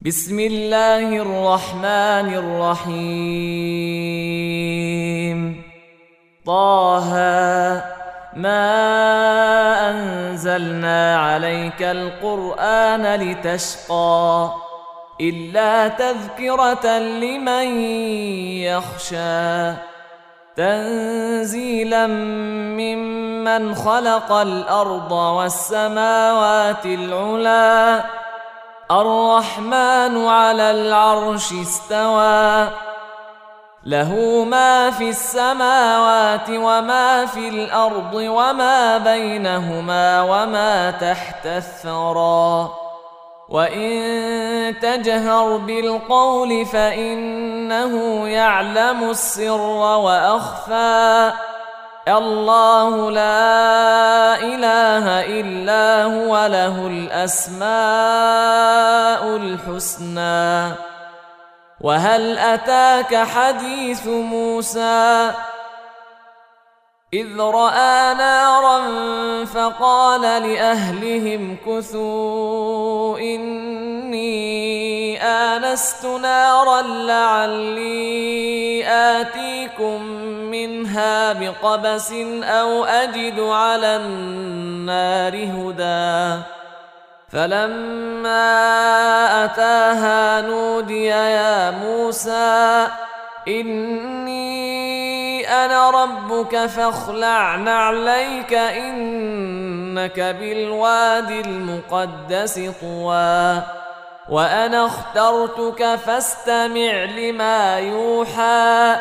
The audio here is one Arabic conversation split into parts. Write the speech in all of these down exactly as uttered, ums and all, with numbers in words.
بسم الله الرحمن الرحيم. طه ما أنزلنا عليك القرآن لتشقى إلا تذكرة لمن يخشى تنزيلا ممن خلق الأرض والسماوات العلى الرحمن على العرش استوى له ما في السماوات وما في الأرض وما بينهما وما تحت الثرى وإن تجهر بالقول فإنه يعلم السر وأخفى الله لا إله إلا هو له الأسماء الحسنى. وهل أتاك حديث موسى إذ رأى نارا فقال لأهلهم كثوا إني آنست نارا لعلي آتيكم منها بقبس أو أجد على النار هدى فلما أتاها نودي يا موسى إني أنا ربك فاخلع نعليك إنك بالوادي المقدس طوى وأنا اخترتك فاستمع لما يوحى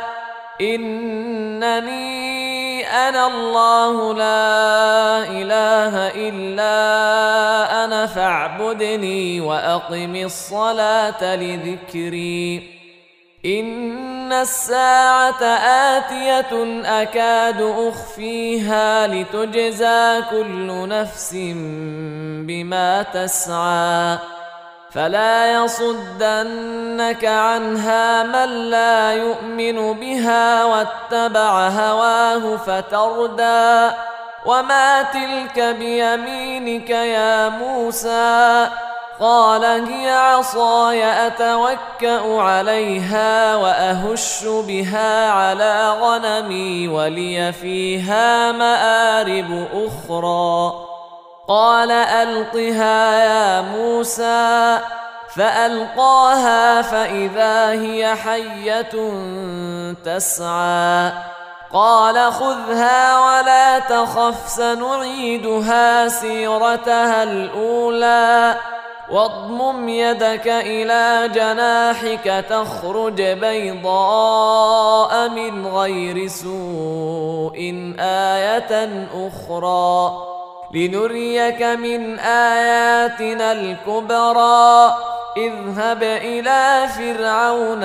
إنني أنا الله لا إله إلا أنا فاعبدني وأقم الصلاة لذكري إن الساعة آتية أكاد أخفيها لتجزى كل نفس بما تسعى فلا يصدنك عنها من لا يؤمن بها واتبع هواه فتردى وما تلك بيمينك يا موسى قال هي عصاي أتوكأ عليها وأهش بها على غنمي ولي فيها مآرب أخرى قال ألقها يا موسى فألقاها فإذا هي حية تسعى قال خذها ولا تخف سنعيدها سيرتها الأولى واضمم يدك إلى جناحك تخرج بيضاء من غير سوء آية أخرى لنريك من آياتنا الكبرى اذهب إلى فرعون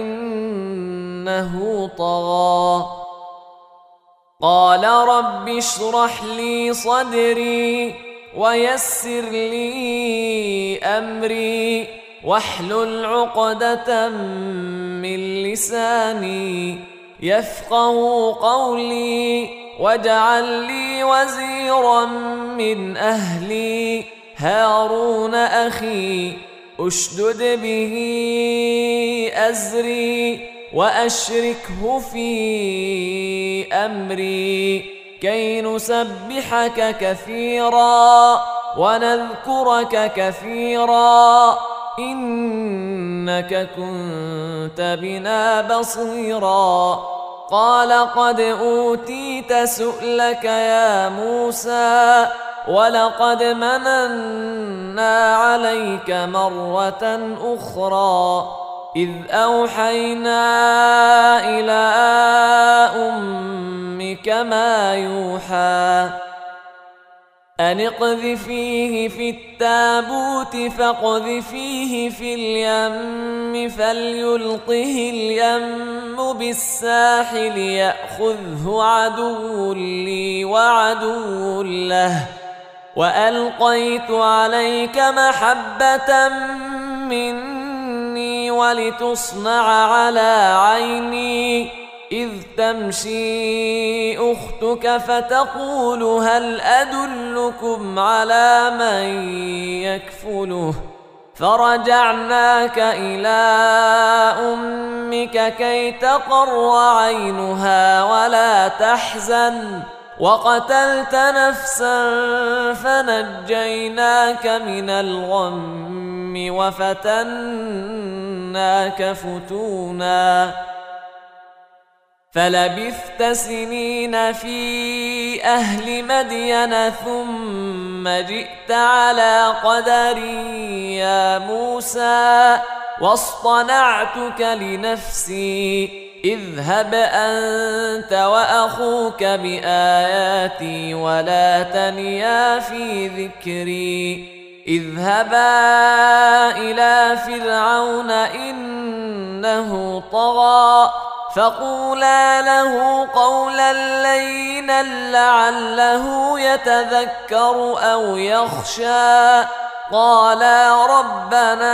إنه طغى قال رب اشرح لي صدري ويسر لي أمري واحلل عقدة من لساني يفقه قولي واجعل لي وزيرا من أهلي هارون أخي أشدد به أزري وأشركه في أمري كي نسبحك كثيرا ونذكرك كثيرا إنك كنت بنا بصيرا قال قد أوتيت سؤلك يا موسى ولقد مننا عليك مرة أخرى إذ أوحينا إلى أمك ما يوحى أن اقذفيه في التابوت فاقذفيه في اليم فليلقه اليم بالساحل يأخذه عدو لي وعدو له وألقيت عليك محبة مني ولتصنع على عيني إذ تمشي أختك فتقول هل أدلكم على من يكفله فرجعناك إلى أمك كي تقر عينها ولا تحزن وقتلت نفسا فنجيناك من الغم وفتناك فتونا فلبثت سنين في أهل مدين ثم جئت على قدري يا موسى واصطنعتك لنفسي اذهب أنت وأخوك بآياتي ولا تنيا في ذكري اذهبا إلى فرعون إنه طغى فقولا له قولا لينا لعله يتذكر أو يخشى قالا ربنا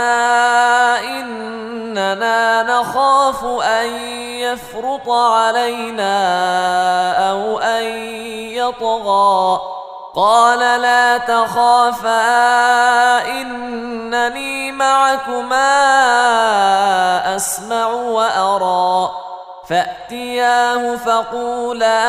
إننا نخاف أن يفرط علينا أو أن يطغى قال لا تخافا إنني معكما أسمع وأرى فأتياه فقولا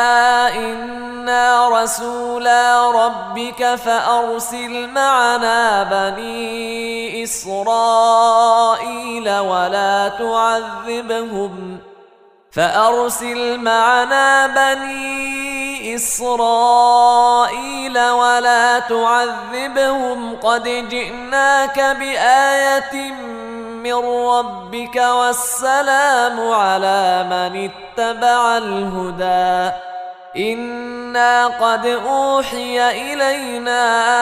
إنا رسولا ربك فأرسل معنا بني إسرائيل ولا تعذبهم فأرسل معنا بني إسرائيل ولا تعذبهم قد جئناك بآية من ربك والسلام على من اتبع الهدى إنا قد أوحي إلينا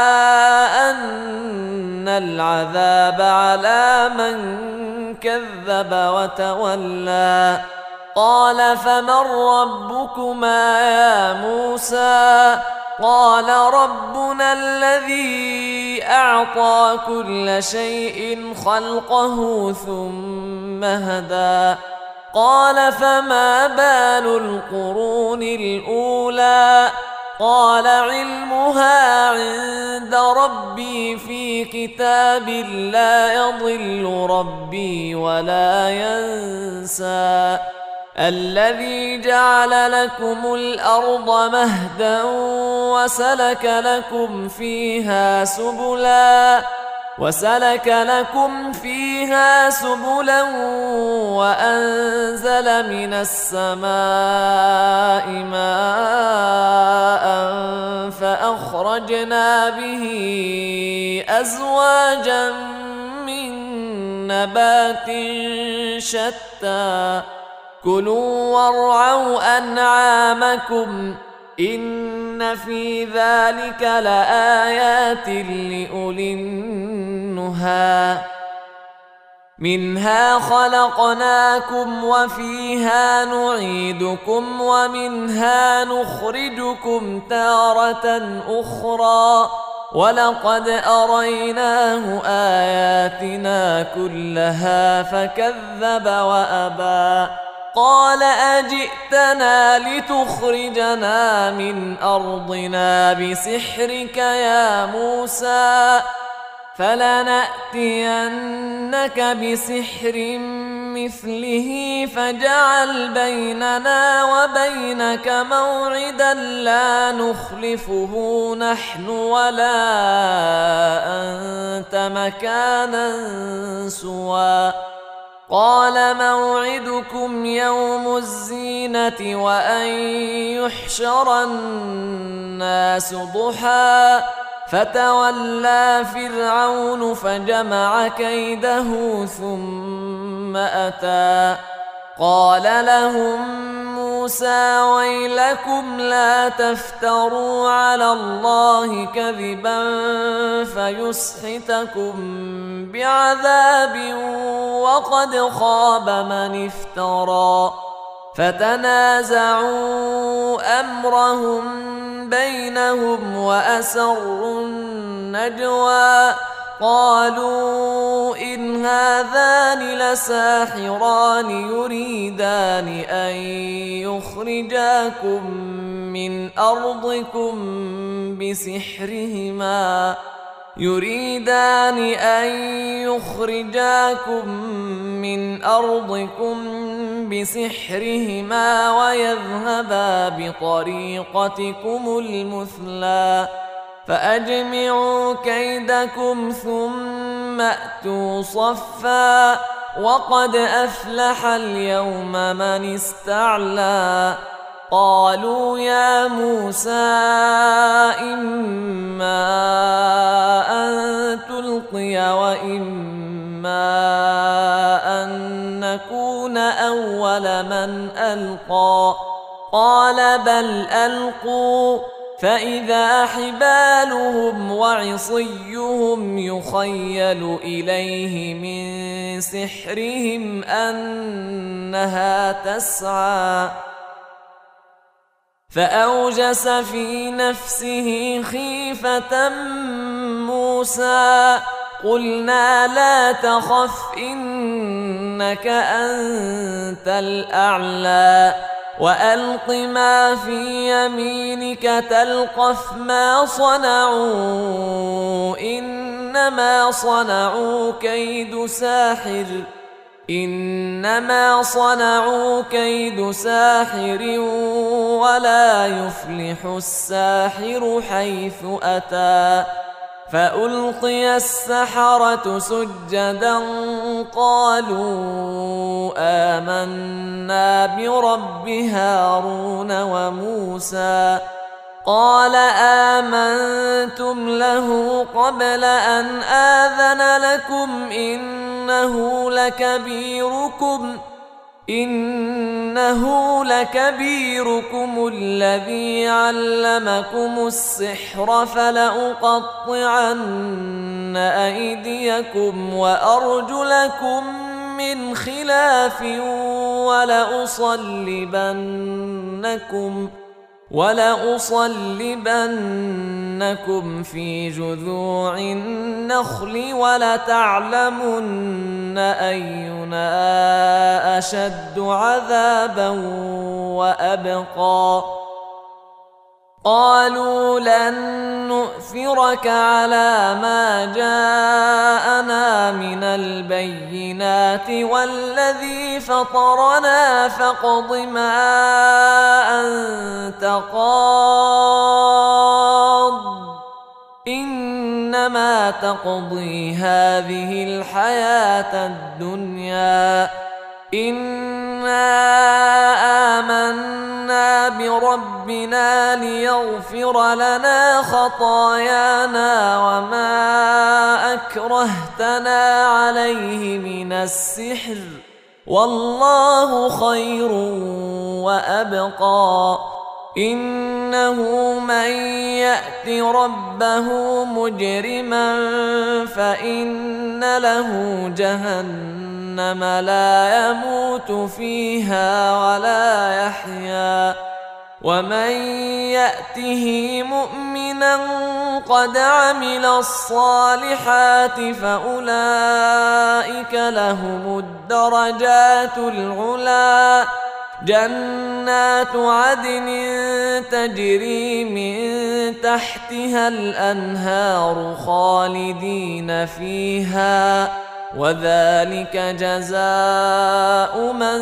أن العذاب على من كذب وتولى قال فمن ربكما يا موسى قال ربنا الذي أعطى كل شيء خلقه ثم هدى قال فما بال القرون الأولى قال علمها عند ربي في كتاب لا يضل ربي ولا ينسى الذي جعل لكم الأرض مهدا وسلك لكم فيها سبلا وسلك لكم فيها سبلا وأنزل من السماء ماء فأخرجنا به أزواجا من نبات شتى كلوا وارعوا أنعامكم إن في ذلك لآيات لأولي النهى منها خلقناكم وفيها نعيدكم ومنها نخرجكم تارة أخرى ولقد أريناه آياتنا كلها فكذب وأبى قال أجئتنا لتخرجنا من أرضنا بسحرك يا موسى فلنأتينك بسحر مثله فاجعل بيننا وبينك موعدا لا نخلفه نحن ولا أنت مكانا سوى قال موعدكم يوم الزينة وأن يحشر الناس ضحى فتولى فرعون فجمع كيده ثم أتى قال لهم موسى ويلكم لا تفتروا على الله كذبا فيسحتكم بعذاب وقد خاب من افترى فتنازعوا أمرهم بينهم وأسروا النجوى قالوا إن هذان لساحران يريدان أن يخرجاكم من أرضكم بسحرهما يريدان أن يخرجاكم من أرضكم بسحرهما ويذهبا بطريقتكم المثلى فأجمعوا كيدكم ثم أتوا صفا وقد أفلح اليوم من استعلى قالوا يا موسى إما أن تلقي وإما أن نكون أول من ألقى قال بل ألقوا فإذا حبالهم وعصيهم يخيل إليه من سحرهم أنها تسعى فأوجس في نفسه خيفة موسى قلنا لا تخف إنك أنت الأعلى وألق ما في يمينك تلقف ما صنعوا إنما صنعوا كيد ساحر إنما صنعوا كيد ساحر ولا يفلح الساحر حيث أتى فألقي السحرة سجدا قالوا آمنا برب هارون وموسى قال آمنتم له قبل أن آذن لكم إنه لكبيركم إنه لكبيركم الذي علمكم السحر فلأقطعن أيديكم وأرجلكم من خلاف ولأصلبنكم ولأصلبنكم في جذوع النخل ولتعلمن أينا أشد عذابا وأبقى قالوا لن نؤثرك على ما جاءنا من البينات والذي فطرنا فاقض ما أنت قاض إنما تقضي هذه الحياة الدنيا إنا آمنا بربنا ليغفر لنا خطايانا وما أكرهتنا عليه من السحر والله خير وأبقى إنه من يأت ربه مجرما فإن له جهنم لا يموت فيها ولا يحيا ومن يأته مؤمنا قد عمل الصالحات فأولئك لهم الدرجات العلى جنات عدن تجري من تحتها الأنهار خالدين فيها وذلك جزاء من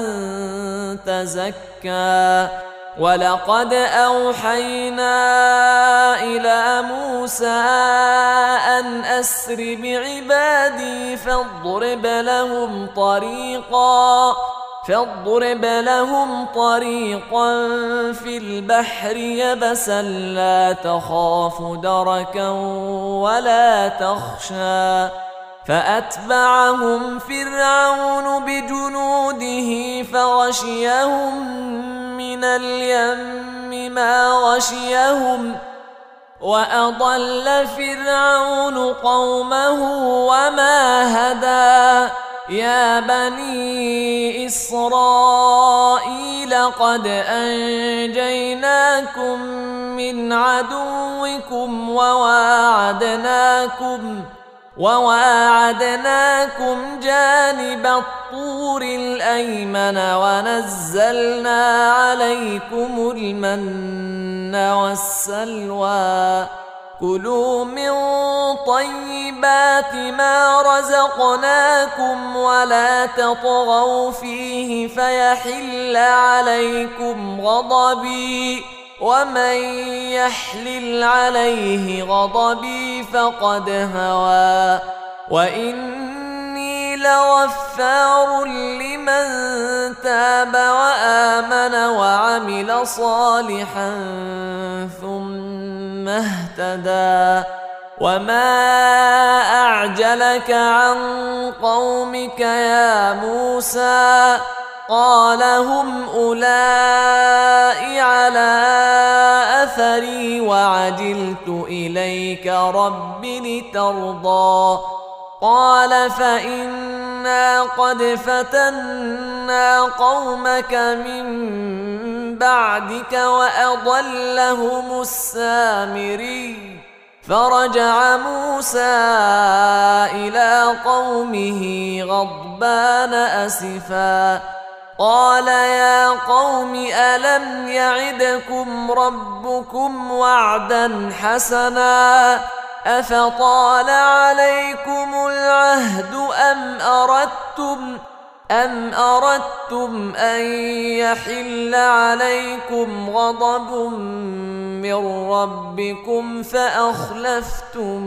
تزكى ولقد أوحينا إلى موسى أن أسر بعبادي فاضرب لهم طريقا فاضرب لهم طريقا في البحر يبسا لا تخاف دركا ولا تخشى فأتبعهم فرعون بجنوده فغشيهم من اليم ما غشيهم وأضل فرعون قومه وما هدى يا بني إسرائيل قد أنجيناكم من عدوكم وواعدناكم وواعدناكم جانب الطور الأيمن ونزلنا عليكم المن والسلوى كلوا من طيبات ما رزقناكم ولا تطغوا فيه فيحل عليكم غضبي ومن يحلل عليه غضبي فقد هوى وإني لغفار لمن تاب وآمن وعمل صالحا ثم اهتدى وما أعجلك عن قومك يا موسى قال هم أولئك على أثري وعجلت إليك رب لترضى قال فإنا قد فتنا قومك من بعدك وأضلهم السامري فرجع موسى إلى قومه غضبان أسفا قال يا قوم ألم يعدكم ربكم وعدا حسنا أفطال عليكم العهد أم أردتم أم أردتم أن يحل عليكم غضب من ربكم فأخلفتم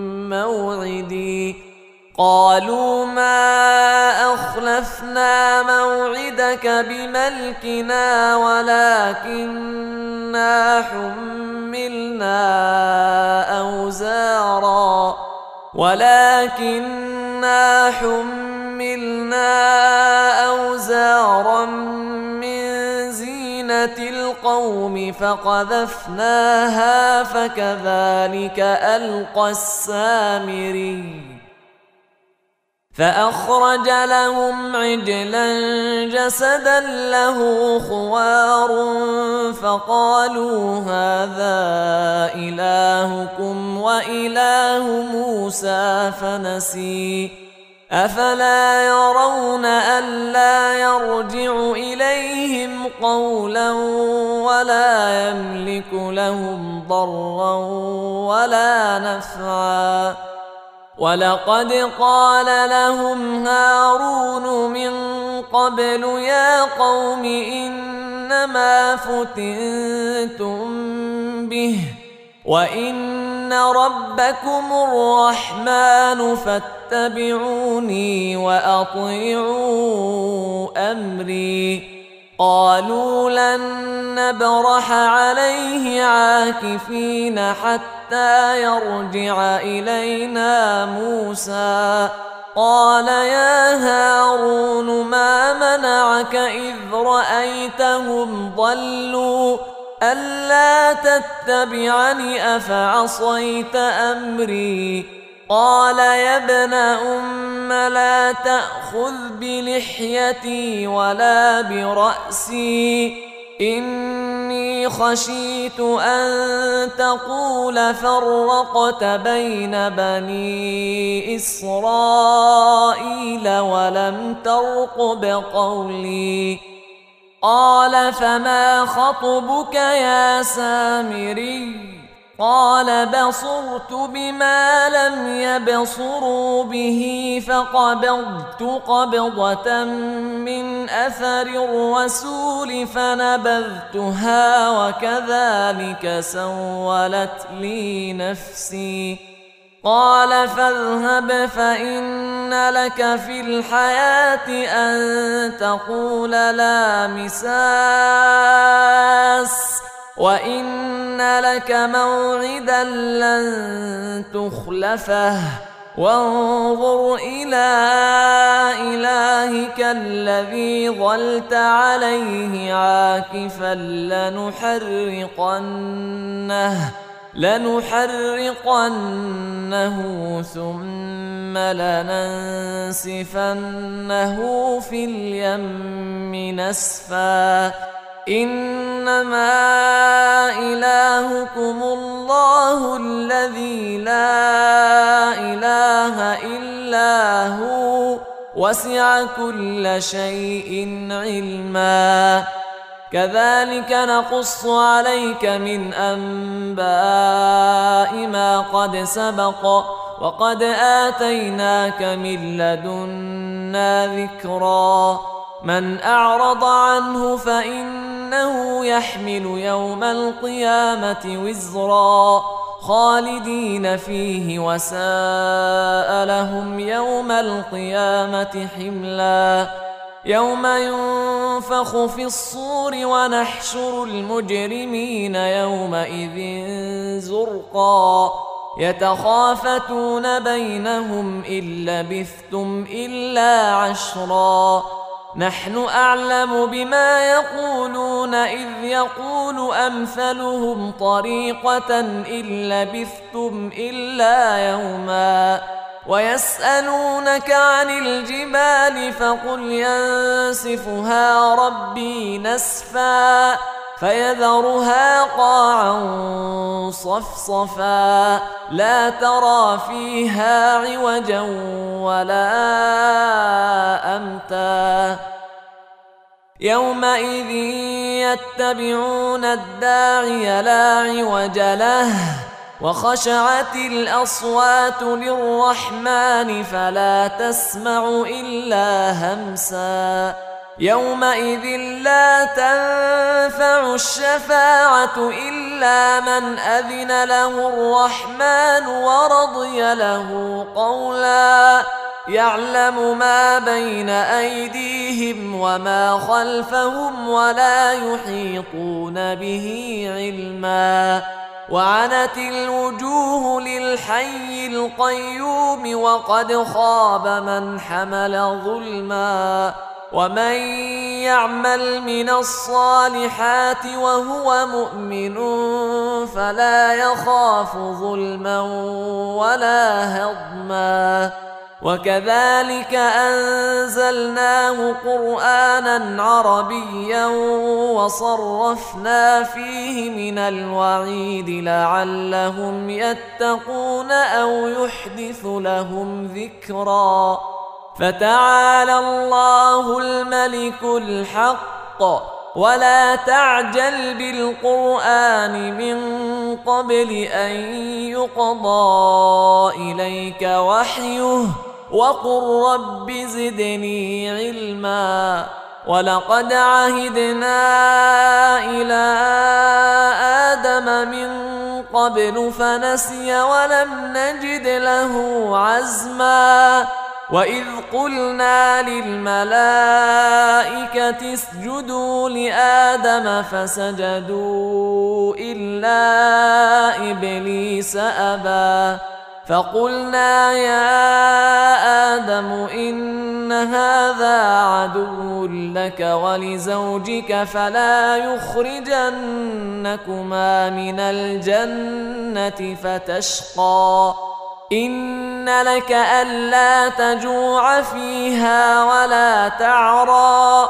موعدي قالوا ما أخلفنا موعدك بملكنا ولكننا حملنا أوزارا ولكننا حملنا أوزارا من زينة القوم فقذفناها فكذلك ألقى السامري فأخرج لهم عجلا جسدا له خوار فقالوا هذا إلهكم وإله موسى فنسي أفلا يرون ألا يرجع إليهم قولا ولا يملك لهم ضرا ولا نفعا ولقد قال لهم هارون من قبل يا قوم إنما فتنتم به وإن ربكم الرحمن فاتبعوني وأطيعوا أمري قالوا لن نبرح عليه عاكفين حتى يرجع إلينا موسى قال يا هارون ما منعك إذ رأيتهم ضلوا ألا تتبعني أفعصيت أمري قال يا ابن أم لا تأخذ بلحيتي ولا برأسي إني خشيت أن تقول فرقت بين بني إسرائيل ولم ترقب قولي قال فما خطبك يا سامري قال بصرت بما لم يبصروا به فقبضت قبضة من أثر الرسول فنبذتها وكذلك سولت لي نفسي قال فاذهب فإن لك في الحياة أن تقول لا مساس وإن لك موعدا لن تخلفه وانظر إلى إلهك الذي ظلت عليه عاكفا لنحرقنه لنحرقنه ثم لننسفنه في اليم نسفا إنما إلهكم الله الذي لا إله إلا هو وسع كل شيء علما كذلك نقص عليك من أنباء ما قد سبق وقد آتيناك من لدنا ذكرا من أعرض عنه فإنه يحمل يوم القيامة وزرا خالدين فيه وساء لهم يوم القيامة حملا يوم ينفخ في الصور ونحشر المجرمين يومئذ زرقا يتخافتون بينهم إن لبثتم إلا عشرا نحن أعلم بما يقولون إذ يقول أمثلهم طريقة إن لبثتم إلا يوما ويسألونك عن الجبال فقل ينسفها ربي نسفا فيذرها قاعا صفصفا لا ترى فيها عوجا ولا أمتا يومئذ يتبعون الداعي لا عوج له وخشعت الأصوات للرحمن فلا تسمع إلا همسا يومئذ لا تنفع الشفاعة إلا من أذن له الرحمن ورضي له قولا يعلم ما بين أيديهم وما خلفهم ولا يحيطون به علما وعنت الوجوه للحي القيوم وقد خاب من حمل ظلما ومن يعمل من الصالحات وهو مؤمن فلا يخاف ظلما ولا هضما وكذلك أنزلناه قرآنا عربيا وصرفنا فيه من الوعيد لعلهم يتقون أو يحدث لهم ذكرا فتعالى الله الملك الحق ولا تعجل بالقرآن من قبل أن يقضى إليك وحيه وقل رب زدني علما ولقد عهدنا إلى آدم من قبل فنسي ولم نجد له عزما وإذ قلنا للملائكة اسجدوا لآدم فسجدوا إلا إبليس أبى فقلنا يا آدم إن هذا عدو لك ولزوجك فلا يخرجنكما من الجنة فتشقى إن لك ألا تجوع فيها ولا تعرى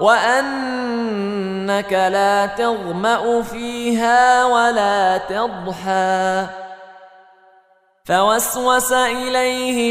وأنك لا تظمأ فيها ولا تضحى فوسوس إليه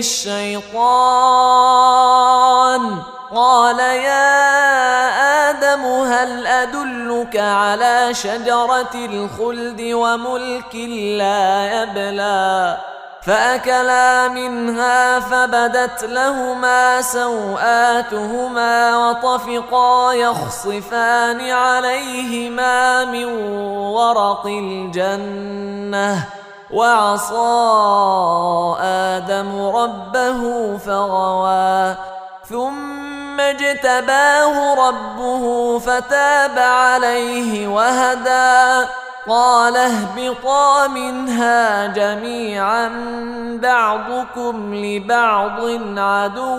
الشيطان قال يا آدم هل أدلك على شجرة الخلد وملك لا يبلى فأكلا منها فبدت لهما سوآتهما وطفقا يخصفان عليهما من ورق الجنة وعصى آدم ربه فغوى ثم اجتباه ربه فتاب عليه وهدى قال اهبطا منها جميعا بعضكم لبعض عدو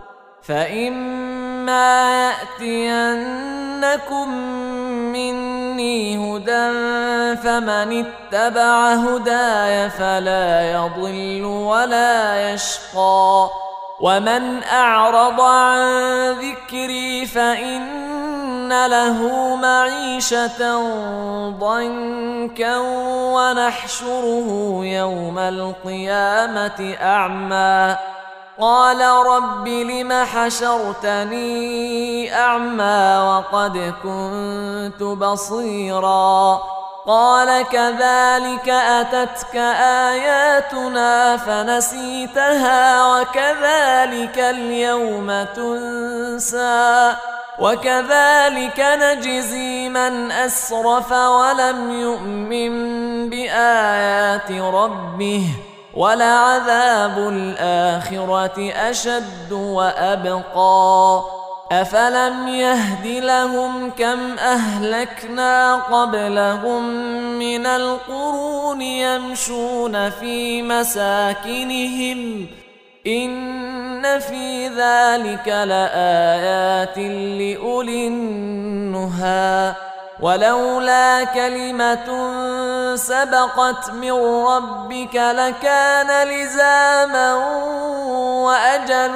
فإما يأتينكم مني هدى فمن اتبع هداي فلا يضل ولا يشقى ومن أعرض عن ذكري فإن له معيشة ضنكا ونحشره يوم القيامة أعمى قال رب لم حشرتني أعمى وقد كنت بصيرا قال كذلك أتتك آياتنا فنسيتها وكذلك اليوم تنسى وكذلك نجزي من أسرف ولم يؤمن بآيات ربه ولعذاب الآخرة أشد وأبقى أفلم يهد لهم كم أهلكنا قبلهم من القرون يمشون في مساكنهم إن في ذلك لآيات لأولي النهى ولولا كلمة سبقت من ربك لكان لزاما وأجل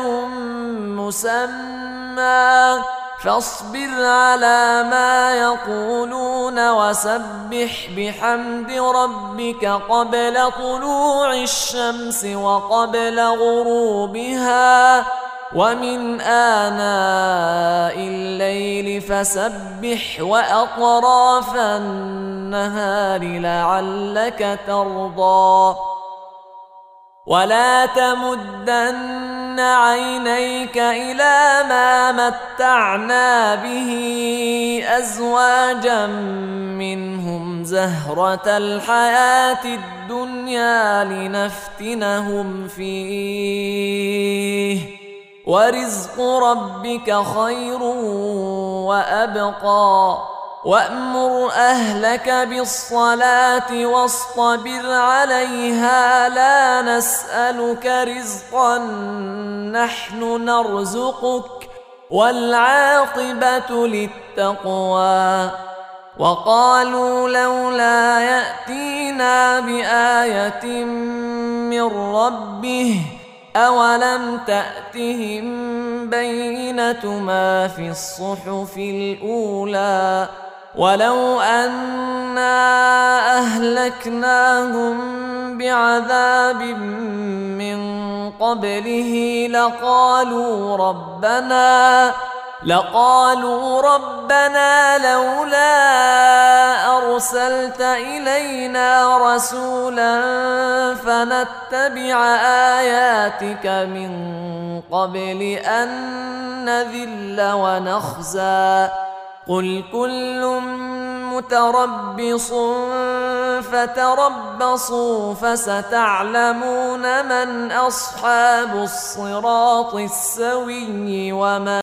مسمى فاصبر على ما يقولون وسبح بحمد ربك قبل طلوع الشمس وقبل غروبها ومن آناء الليل فسبح وأطراف النهار لعلك ترضى ولا تمدن عينيك إلى ما متعنا به أزواجا منهم زهرة الحياة الدنيا لنفتنهم فيه ورزق ربك خير وأبقى وأمر أهلك بالصلاة واصطبر عليها لا نسألك رزقا نحن نرزقك والعاقبة للتقوى وقالوا لولا يأتينا بآية من ربه أولم تأتهم بينة ما في الصحف الأولى ولو أنا أهلكناهم بعذاب من قبله لقالوا ربنا لقالوا ربنا لولا أرسلت إلينا رسولا فنتبع آياتك من قبل أن نذل ونخزى قل كل متربص فتربصوا فستعلمون من أصحاب الصراط السوي ومن